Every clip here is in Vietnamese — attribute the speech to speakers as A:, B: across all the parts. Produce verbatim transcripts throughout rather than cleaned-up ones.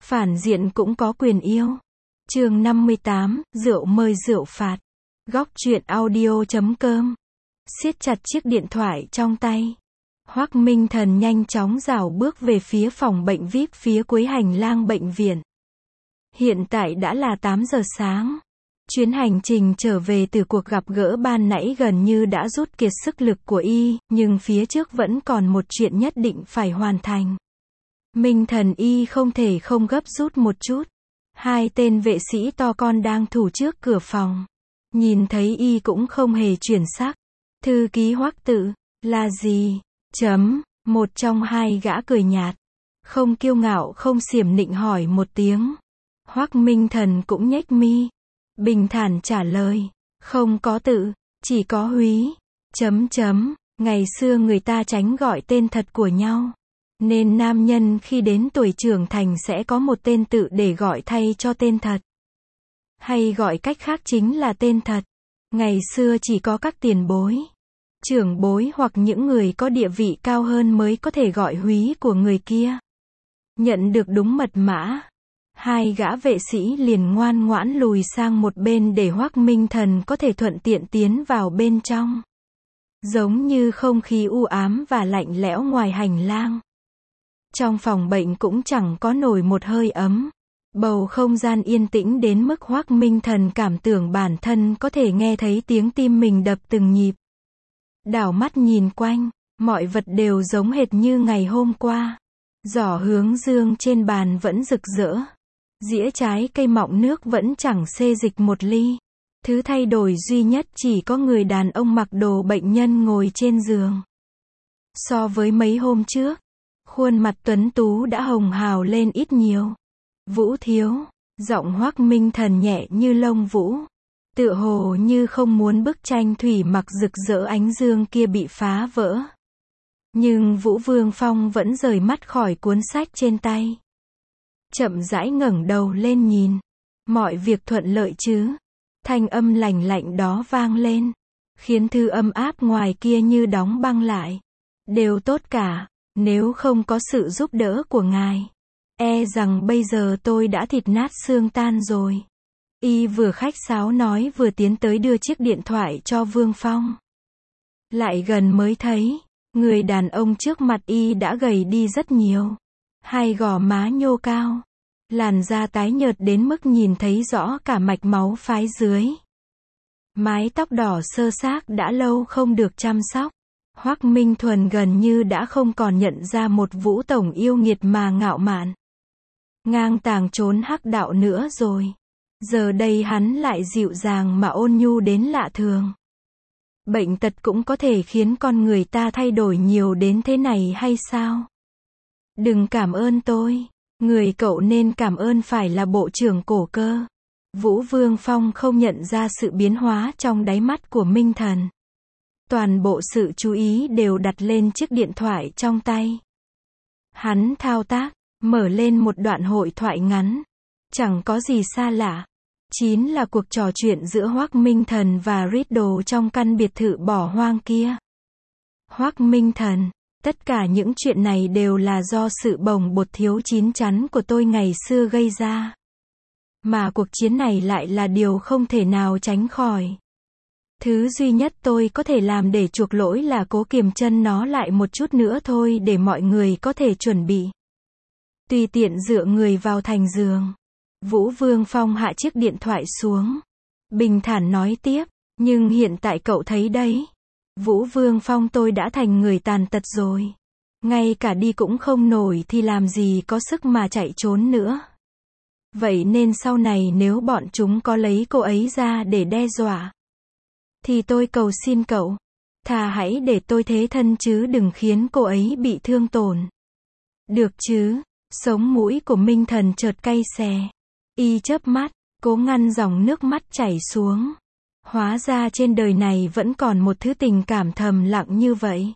A: Phản diện cũng có quyền yêu. Chương năm mươi tám, rượu mời rượu phạt. Góc truyện audio chấm com. Siết chặt chiếc điện thoại trong tay. Hoắc Minh Thần nhanh chóng rảo bước về phía phòng bệnh vi ai pi phía cuối hành lang bệnh viện. Hiện tại đã là tám giờ sáng. Chuyến hành trình trở về từ cuộc gặp gỡ ban nãy gần như đã rút kiệt sức lực của y, nhưng phía trước vẫn còn một chuyện nhất định phải hoàn thành. Minh Thần y không thể không gấp rút một chút. Hai tên vệ sĩ to con đang thủ trước cửa phòng. Nhìn thấy y cũng không hề chuyển sắc. Thư ký Hoắc Tự, là gì? Chấm, một trong hai gã cười nhạt. Không kiêu ngạo không xiểm nịnh hỏi một tiếng. Hoắc Minh Thần cũng nhếch mi. Bình thản trả lời. Không có Tự, chỉ có Húy. Chấm chấm, ngày xưa người ta tránh gọi tên thật của nhau. Nên nam nhân khi đến tuổi trưởng thành sẽ có một tên tự để gọi thay cho tên thật. Hay gọi cách khác chính là tên thật. Ngày xưa chỉ có các tiền bối, trưởng bối hoặc những người có địa vị cao hơn mới có thể gọi Húy của người kia. Nhận được đúng mật mã, hai gã vệ sĩ liền ngoan ngoãn lùi sang một bên để Hoắc Minh Thần có thể thuận tiện tiến vào bên trong. Giống như không khí u ám và lạnh lẽo ngoài hành lang. Trong phòng bệnh cũng chẳng có nổi một hơi ấm. Bầu không gian yên tĩnh đến mức Hoắc Minh Thần cảm tưởng bản thân có thể nghe thấy tiếng tim mình đập từng nhịp. Đảo mắt nhìn quanh, mọi vật đều giống hệt như ngày hôm qua. Giỏ hướng dương trên bàn vẫn rực rỡ. Dĩa trái cây mọng nước vẫn chẳng xê dịch một ly. Thứ thay đổi duy nhất chỉ có người đàn ông mặc đồ bệnh nhân ngồi trên giường. So với mấy hôm trước, khuôn mặt tuấn tú đã hồng hào lên ít nhiều. Vũ thiếu, giọng Hoắc Minh Thần nhẹ như lông vũ. Tựa hồ như không muốn bức tranh thủy mặc rực rỡ ánh dương kia bị phá vỡ. Nhưng Vũ Vương Phong vẫn rời mắt khỏi cuốn sách trên tay. Chậm rãi ngẩng đầu lên nhìn. Mọi việc thuận lợi chứ? Thanh âm lành lạnh đó vang lên, khiến thư âm áp ngoài kia như đóng băng lại. Đều tốt cả, nếu không có sự giúp đỡ của ngài, e rằng bây giờ tôi đã thịt nát xương tan rồi. Y vừa khách sáo nói vừa tiến tới đưa chiếc điện thoại cho Vương Phong. Lại gần mới thấy, người đàn ông trước mặt y đã gầy đi rất nhiều. Hai gò má nhô cao, làn da tái nhợt đến mức nhìn thấy rõ cả mạch máu phái dưới. Mái tóc đỏ xơ xác đã lâu không được chăm sóc. Hoắc Minh Thuần gần như đã không còn nhận ra một Vũ tổng yêu nghiệt mà ngạo mạn, ngang tàng trốn hắc đạo nữa rồi. Giờ đây hắn lại dịu dàng mà ôn nhu đến lạ thường. Bệnh tật cũng có thể khiến con người ta thay đổi nhiều đến thế này hay sao? Đừng cảm ơn tôi. Người cậu nên cảm ơn phải là bộ trưởng cổ cơ. Vũ Vương Phong không nhận ra sự biến hóa trong đáy mắt của Minh Thần. Toàn bộ sự chú ý đều đặt lên chiếc điện thoại trong tay. Hắn thao tác, mở lên một đoạn hội thoại ngắn. Chẳng có gì xa lạ. Chính là cuộc trò chuyện giữa Hoắc Minh Thần và Riddle trong căn biệt thự bỏ hoang kia. Hoắc Minh Thần, tất cả những chuyện này đều là do sự bồng bột thiếu chín chắn của tôi ngày xưa gây ra. Mà cuộc chiến này lại là điều không thể nào tránh khỏi. Thứ duy nhất tôi có thể làm để chuộc lỗi là cố kiềm chân nó lại một chút nữa thôi để mọi người có thể chuẩn bị. Tùy tiện dựa người vào thành giường. Vũ Vương Phong hạ chiếc điện thoại xuống. Bình thản nói tiếp, nhưng hiện tại cậu thấy đấy. Vũ Vương Phong, tôi đã thành người tàn tật rồi. Ngay cả đi cũng không nổi thì làm gì có sức mà chạy trốn nữa. Vậy nên sau này nếu bọn chúng có lấy cô ấy ra để đe dọa, thì tôi cầu xin cậu, thà hãy để tôi thế thân chứ đừng khiến cô ấy bị thương tổn. Được chứ? Sống mũi của Minh Thần chợt cay xè. Y chớp mắt, cố ngăn dòng nước mắt chảy xuống. Hóa ra trên đời này vẫn còn một thứ tình cảm thầm lặng như vậy.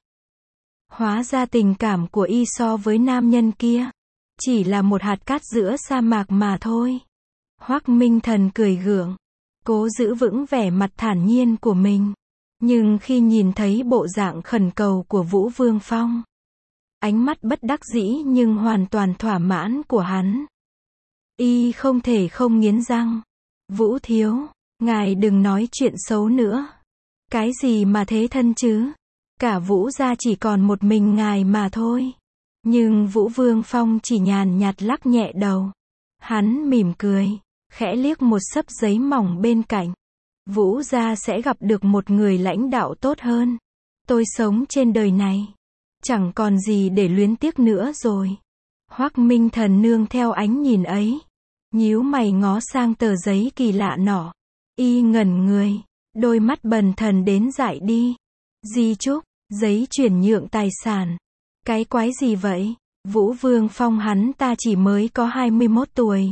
A: Hóa ra tình cảm của y so với nam nhân kia chỉ là một hạt cát giữa sa mạc mà thôi. Hoắc Minh Thần cười gượng, cố giữ vững vẻ mặt thản nhiên của mình. Nhưng khi nhìn thấy bộ dạng khẩn cầu của Vũ Vương Phong, ánh mắt bất đắc dĩ nhưng hoàn toàn thỏa mãn của hắn, Y không thể không nghiến răng. Vũ thiếu, ngài đừng nói chuyện xấu nữa. Cái gì mà thế thân chứ? Cả Vũ gia chỉ còn một mình ngài mà thôi. Nhưng Vũ Vương Phong chỉ nhàn nhạt lắc nhẹ đầu. Hắn mỉm cười, khẽ liếc một xấp giấy mỏng bên cạnh. Vũ gia sẽ gặp được một người lãnh đạo tốt hơn. Tôi sống trên đời này, chẳng còn gì để luyến tiếc nữa rồi. Hoắc Minh Thần nương theo ánh nhìn ấy, nhíu mày ngó sang tờ giấy kỳ lạ nọ. Y ngẩn người, đôi mắt bần thần đến dại đi. Di chúc, giấy chuyển nhượng tài sản. Cái quái gì vậy? Vũ Vương Phong hắn ta chỉ mới có hai mươi mốt tuổi.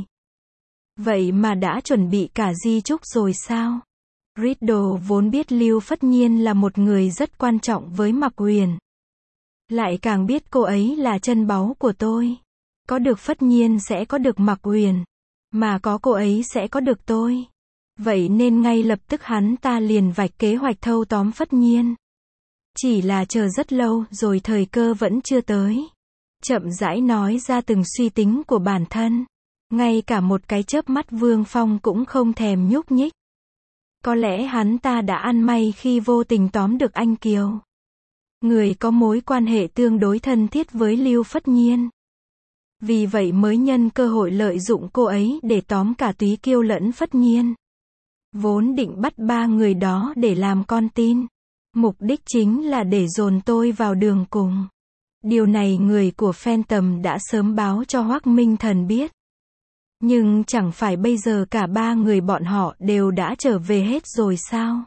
A: Vậy mà đã chuẩn bị cả di chúc rồi sao? Riddle vốn biết Lưu Phất Nhiên là một người rất quan trọng với Mạc Uyển. Lại càng biết cô ấy là chân báu của tôi. Có được Phất Nhiên sẽ có được Mạc Uyển. Mà có cô ấy sẽ có được tôi. Vậy nên ngay lập tức hắn ta liền vạch kế hoạch thâu tóm Phất Nhiên. Chỉ là chờ rất lâu rồi thời cơ vẫn chưa tới. Chậm rãi nói ra từng suy tính của bản thân. Ngay cả một cái chớp mắt Vương Phong cũng không thèm nhúc nhích. Có lẽ hắn ta đã ăn may khi vô tình tóm được anh Kiều. Người có mối quan hệ tương đối thân thiết với Lưu Phất Nhiên. Vì vậy mới nhân cơ hội lợi dụng cô ấy để tóm cả Túy Kiêu lẫn Phất Nhiên. Vốn định bắt ba người đó để làm con tin. Mục đích chính là để dồn tôi vào đường cùng. Điều này người của Phantom đã sớm báo cho Hoắc Minh Thần biết. Nhưng chẳng phải bây giờ cả ba người bọn họ đều đã trở về hết rồi sao?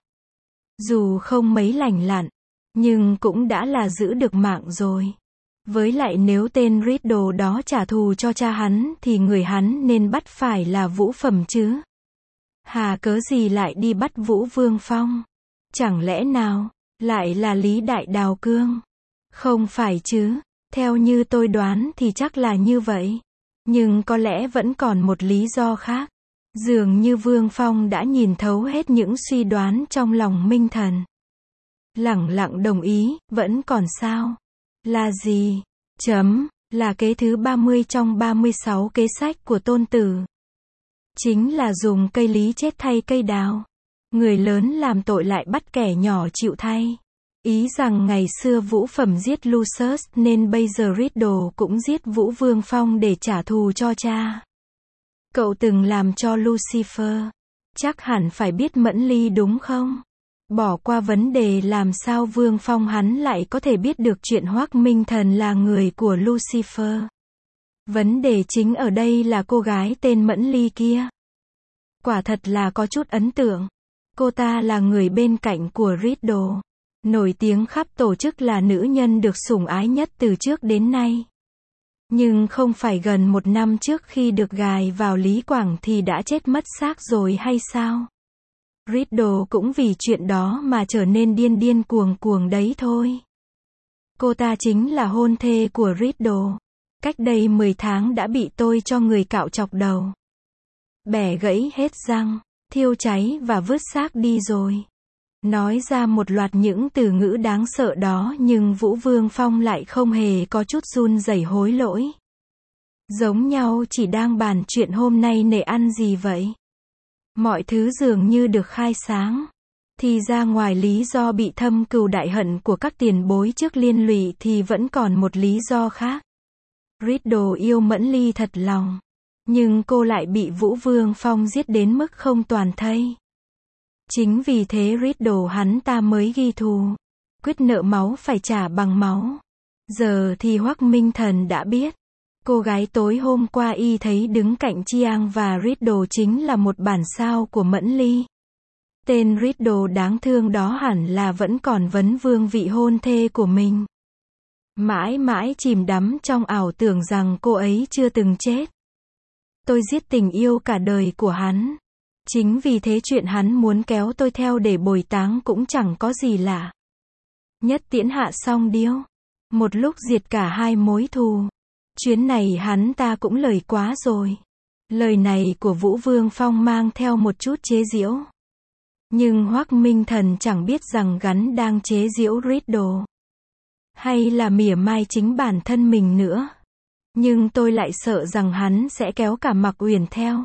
A: Dù không mấy lành lặn, nhưng cũng đã là giữ được mạng rồi. Với lại nếu tên Riddle đó trả thù cho cha hắn thì người hắn nên bắt phải là Vũ Phẩm chứ. Hà cớ gì lại đi bắt Vũ Vương Phong? Chẳng lẽ nào, lại là Lý Đại Đào Cương? Không phải chứ, theo như tôi đoán thì chắc là như vậy. Nhưng có lẽ vẫn còn một lý do khác. Dường như Vương Phong đã nhìn thấu hết những suy đoán trong lòng Minh Thần. Lẳng lặng đồng ý, vẫn còn sao? Là gì? Chấm, là kế thứ ba mươi trong ba mươi sáu kế sách của Tôn Tử. Chính là dùng cây lý chết thay cây đào. Người lớn làm tội lại bắt kẻ nhỏ chịu thay. Ý rằng ngày xưa Vũ Phẩm giết Lucius nên bây giờ Riddle cũng giết Vũ Vương Phong để trả thù cho cha. Cậu từng làm cho Lucifer. Chắc hẳn phải biết Mẫn Ly đúng không? Bỏ qua vấn đề làm sao Vương Phong hắn lại có thể biết được chuyện Hoắc Minh Thần là người của Lucifer. Vấn đề chính ở đây là cô gái tên Mẫn Ly kia. Quả thật là có chút ấn tượng. Cô ta là người bên cạnh của Riddle. Nổi tiếng khắp tổ chức là nữ nhân được sủng ái nhất từ trước đến nay. Nhưng không phải gần một năm trước khi được gài vào Lý Quảng thì đã chết mất xác rồi hay sao? Riddle cũng vì chuyện đó mà trở nên điên điên cuồng cuồng đấy thôi. Cô ta chính là hôn thê của Riddle. Cách đây mười tháng đã bị tôi cho người cạo chọc đầu. Bẻ gãy hết răng, thiêu cháy và vứt xác đi rồi. Nói ra một loạt những từ ngữ đáng sợ đó nhưng Vũ Vương Phong lại không hề có chút run rẩy hối lỗi. Giống nhau chỉ đang bàn chuyện hôm nay nể ăn gì vậy. Mọi thứ dường như được khai sáng. Thì ra ngoài lý do bị thâm cừu đại hận của các tiền bối trước liên lụy thì vẫn còn một lý do khác. Riddle yêu Mẫn Ly thật lòng. Nhưng cô lại bị Vũ Vương Phong giết đến mức không toàn thây. Chính vì thế Riddle hắn ta mới ghi thù. Quyết nợ máu phải trả bằng máu. Giờ thì Hoắc Minh Thần đã biết. Cô gái tối hôm qua y thấy đứng cạnh Chiang và Riddle chính là một bản sao của Mẫn Ly. Tên Riddle đáng thương đó hẳn là vẫn còn vấn vương vị hôn thê của mình. Mãi mãi chìm đắm trong ảo tưởng rằng cô ấy chưa từng chết. Tôi giết tình yêu cả đời của hắn. Chính vì thế chuyện hắn muốn kéo tôi theo để bồi táng cũng chẳng có gì lạ. Nhất tiễn hạ song điêu. Một lúc diệt cả hai mối thù. Chuyến này hắn ta cũng lời quá rồi. Lời này của Vũ Vương Phong mang theo một chút chế giễu. Nhưng Hoắc Minh Thần chẳng biết rằng gắn đang chế giễu Riddle. Hay là mỉa mai chính bản thân mình nữa. Nhưng tôi lại sợ rằng hắn sẽ kéo cả Mạc Uyển theo.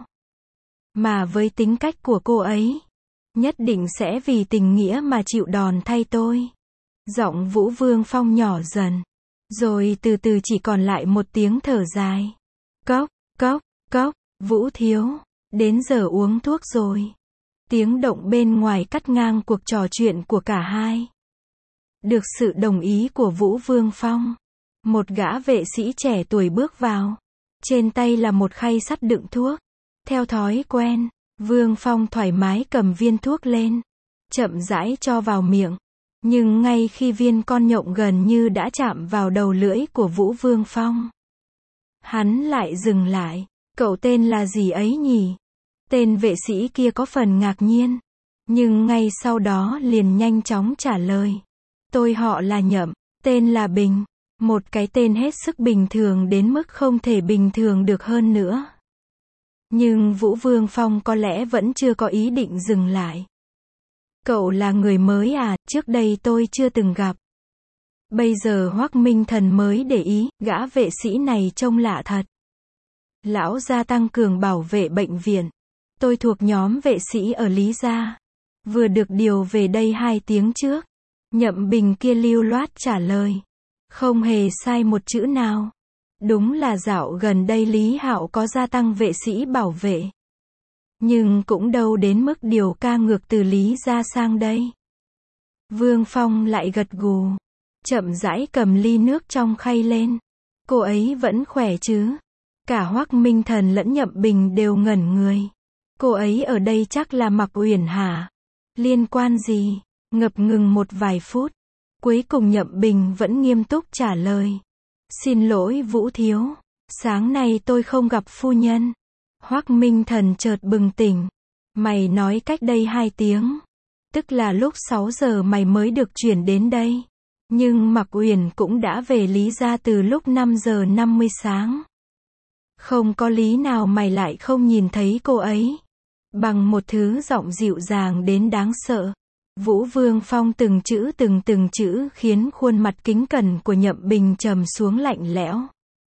A: Mà với tính cách của cô ấy, nhất định sẽ vì tình nghĩa mà chịu đòn thay tôi. Giọng Vũ Vương Phong nhỏ dần. Rồi từ từ chỉ còn lại một tiếng thở dài. Cốc, cốc, cốc, Vũ thiếu, đến giờ uống thuốc rồi. Tiếng động bên ngoài cắt ngang cuộc trò chuyện của cả hai. Được sự đồng ý của Vũ Vương Phong, một gã vệ sĩ trẻ tuổi bước vào. Trên tay là một khay sắt đựng thuốc. Theo thói quen, Vương Phong thoải mái cầm viên thuốc lên, chậm rãi cho vào miệng. Nhưng ngay khi viên con nhộng gần như đã chạm vào đầu lưỡi của Vũ Vương Phong, hắn lại dừng lại. Cậu tên là gì ấy nhỉ? Tên vệ sĩ kia có phần ngạc nhiên, nhưng ngay sau đó liền nhanh chóng trả lời. Tôi họ là Nhậm, tên là Bình. Một cái tên hết sức bình thường đến mức không thể bình thường được hơn nữa. Nhưng Vũ Vương Phong có lẽ vẫn chưa có ý định dừng lại. Cậu là người mới à, trước đây tôi chưa từng gặp. Bây giờ Hoắc Minh Thần mới để ý, gã vệ sĩ này trông lạ thật. Lão gia tăng cường bảo vệ bệnh viện. Tôi thuộc nhóm vệ sĩ ở Lý Gia. Vừa được điều về đây hai tiếng trước. Nhậm Bình kia lưu loát trả lời. Không hề sai một chữ nào. Đúng là dạo gần đây Lý Hạo có gia tăng vệ sĩ bảo vệ. Nhưng cũng đâu đến mức điều ca ngược từ Lý Gia sang đây. Vương Phong lại gật gù. Chậm rãi cầm ly nước trong khay lên. Cô ấy vẫn khỏe chứ? Cả Hoắc Minh Thần lẫn Nhậm Bình đều ngẩn người. Cô ấy ở đây chắc là Mạc Uyển hả? Liên quan gì? Ngập ngừng một vài phút. Cuối cùng Nhậm Bình vẫn nghiêm túc trả lời. Xin lỗi Vũ thiếu. Sáng nay tôi không gặp phu nhân. Hoắc Minh Thần chợt bừng tỉnh. Mày nói cách đây hai tiếng. Tức là lúc sáu giờ mày mới được chuyển đến đây. Nhưng Mạc Uyển cũng đã về Lý Gia từ lúc năm giờ năm mươi sáng. Không có lý nào mày lại không nhìn thấy cô ấy. Bằng một thứ giọng dịu dàng đến đáng sợ. Vũ Vương Phong từng chữ từng từng chữ khiến khuôn mặt kính cẩn của Nhậm Bình trầm xuống lạnh lẽo.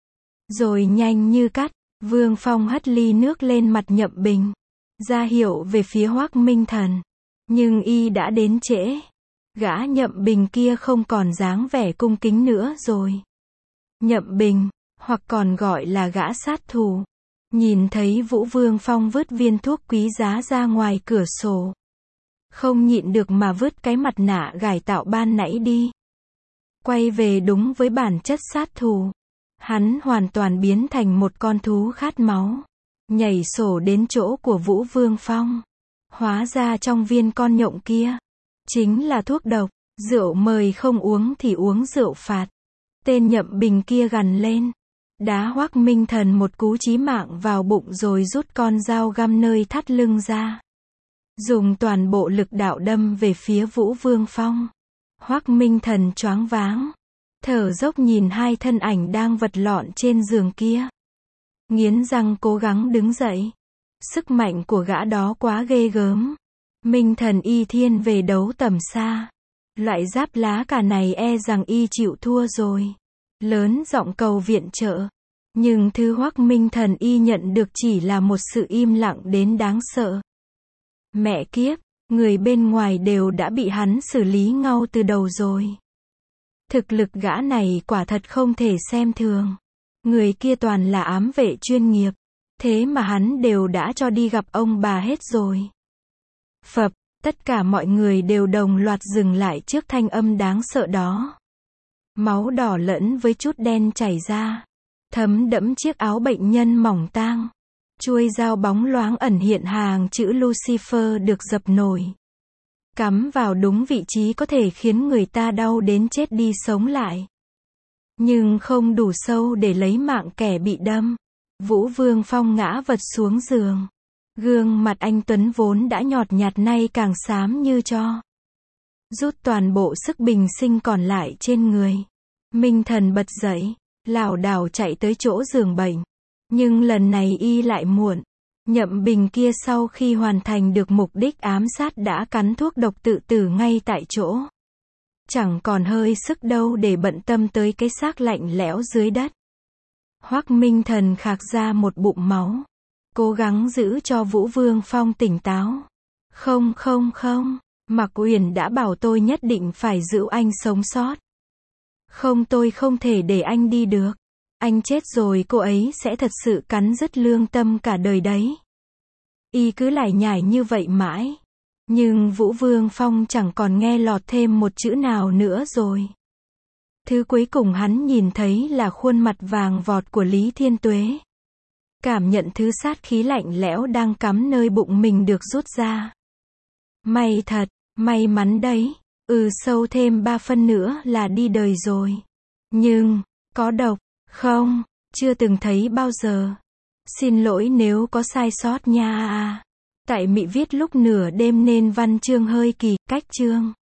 A: Rồi nhanh như cắt, Vương Phong hất ly nước lên mặt Nhậm Bình, ra hiệu về phía Hoắc Minh Thần. Nhưng y đã đến trễ. Gã Nhậm Bình kia không còn dáng vẻ cung kính nữa rồi. Nhậm Bình, hoặc còn gọi là gã sát thủ, nhìn thấy Vũ Vương Phong vứt viên thuốc quý giá ra ngoài cửa sổ, không nhịn được mà vứt cái mặt nạ gài tạo ban nãy đi. Quay về đúng với bản chất sát thủ. Hắn hoàn toàn biến thành một con thú khát máu. Nhảy sổ đến chỗ của Vũ Vương Phong. Hóa ra trong viên con nhộng kia chính là thuốc độc. Rượu mời không uống thì uống rượu phạt. Tên Nhậm Bình kia gằn lên. Đá Hoắc Minh Thần một cú chí mạng vào bụng rồi rút con dao găm nơi thắt lưng ra. Dùng toàn bộ lực đạo đâm về phía Vũ Vương Phong. Hoắc Minh Thần choáng váng. Thở dốc nhìn hai thân ảnh đang vật lộn trên giường kia. Nghiến răng cố gắng đứng dậy. Sức mạnh của gã đó quá ghê gớm. Minh Thần y thiên về đấu tầm xa. Loại giáp lá cả này e rằng y chịu thua rồi. Lớn giọng cầu viện trợ. Nhưng thứ Hoắc Minh Thần y nhận được chỉ là một sự im lặng đến đáng sợ. Mẹ kiếp, người bên ngoài đều đã bị hắn xử lý ngau từ đầu rồi. Thực lực gã này quả thật không thể xem thường. Người kia toàn là ám vệ chuyên nghiệp. Thế mà hắn đều đã cho đi gặp ông bà hết rồi. Phập, tất cả mọi người đều đồng loạt dừng lại trước thanh âm đáng sợ đó. Máu đỏ lẫn với chút đen chảy ra. Thấm đẫm chiếc áo bệnh nhân mỏng tang. Chuôi dao bóng loáng ẩn hiện hàng chữ Lucifer được dập nổi. Cắm vào đúng vị trí có thể khiến người ta đau đến chết đi sống lại. Nhưng không đủ sâu để lấy mạng kẻ bị đâm. Vũ Vương Phong ngã vật xuống giường. Gương mặt anh Tuấn vốn đã nhọt nhạt nay càng xám như tro. Rút toàn bộ sức bình sinh còn lại trên người. Minh Thần bật dậy, lảo đảo chạy tới chỗ giường bệnh. Nhưng lần này y lại muộn. Nhậm Bình kia sau khi hoàn thành được mục đích ám sát đã cắn thuốc độc tự tử ngay tại chỗ. Chẳng còn hơi sức đâu để bận tâm tới cái xác lạnh lẽo dưới đất. Hoắc Minh Thần khạc ra một bụng máu. Cố gắng giữ cho Vũ Vương Phong tỉnh táo. Không không không, Mạc Uyển đã bảo tôi nhất định phải giữ anh sống sót. Không, tôi không thể để anh đi được. Anh chết rồi cô ấy sẽ thật sự cắn rứt lương tâm cả đời đấy. Y cứ lải nhải như vậy mãi. Nhưng Vũ Vương Phong chẳng còn nghe lọt thêm một chữ nào nữa rồi. Thứ cuối cùng hắn nhìn thấy là khuôn mặt vàng vọt của Lý Thiên Tuế. Cảm nhận thứ sát khí lạnh lẽo đang cắm nơi bụng mình được rút ra. May thật, may mắn đấy. Ừ, sâu thêm ba phân nữa là đi đời rồi. Nhưng, có độc, không, chưa từng thấy bao giờ. Xin lỗi nếu có sai sót nha. Tại Mị viết lúc nửa đêm nên văn chương hơi kỳ, cách chương.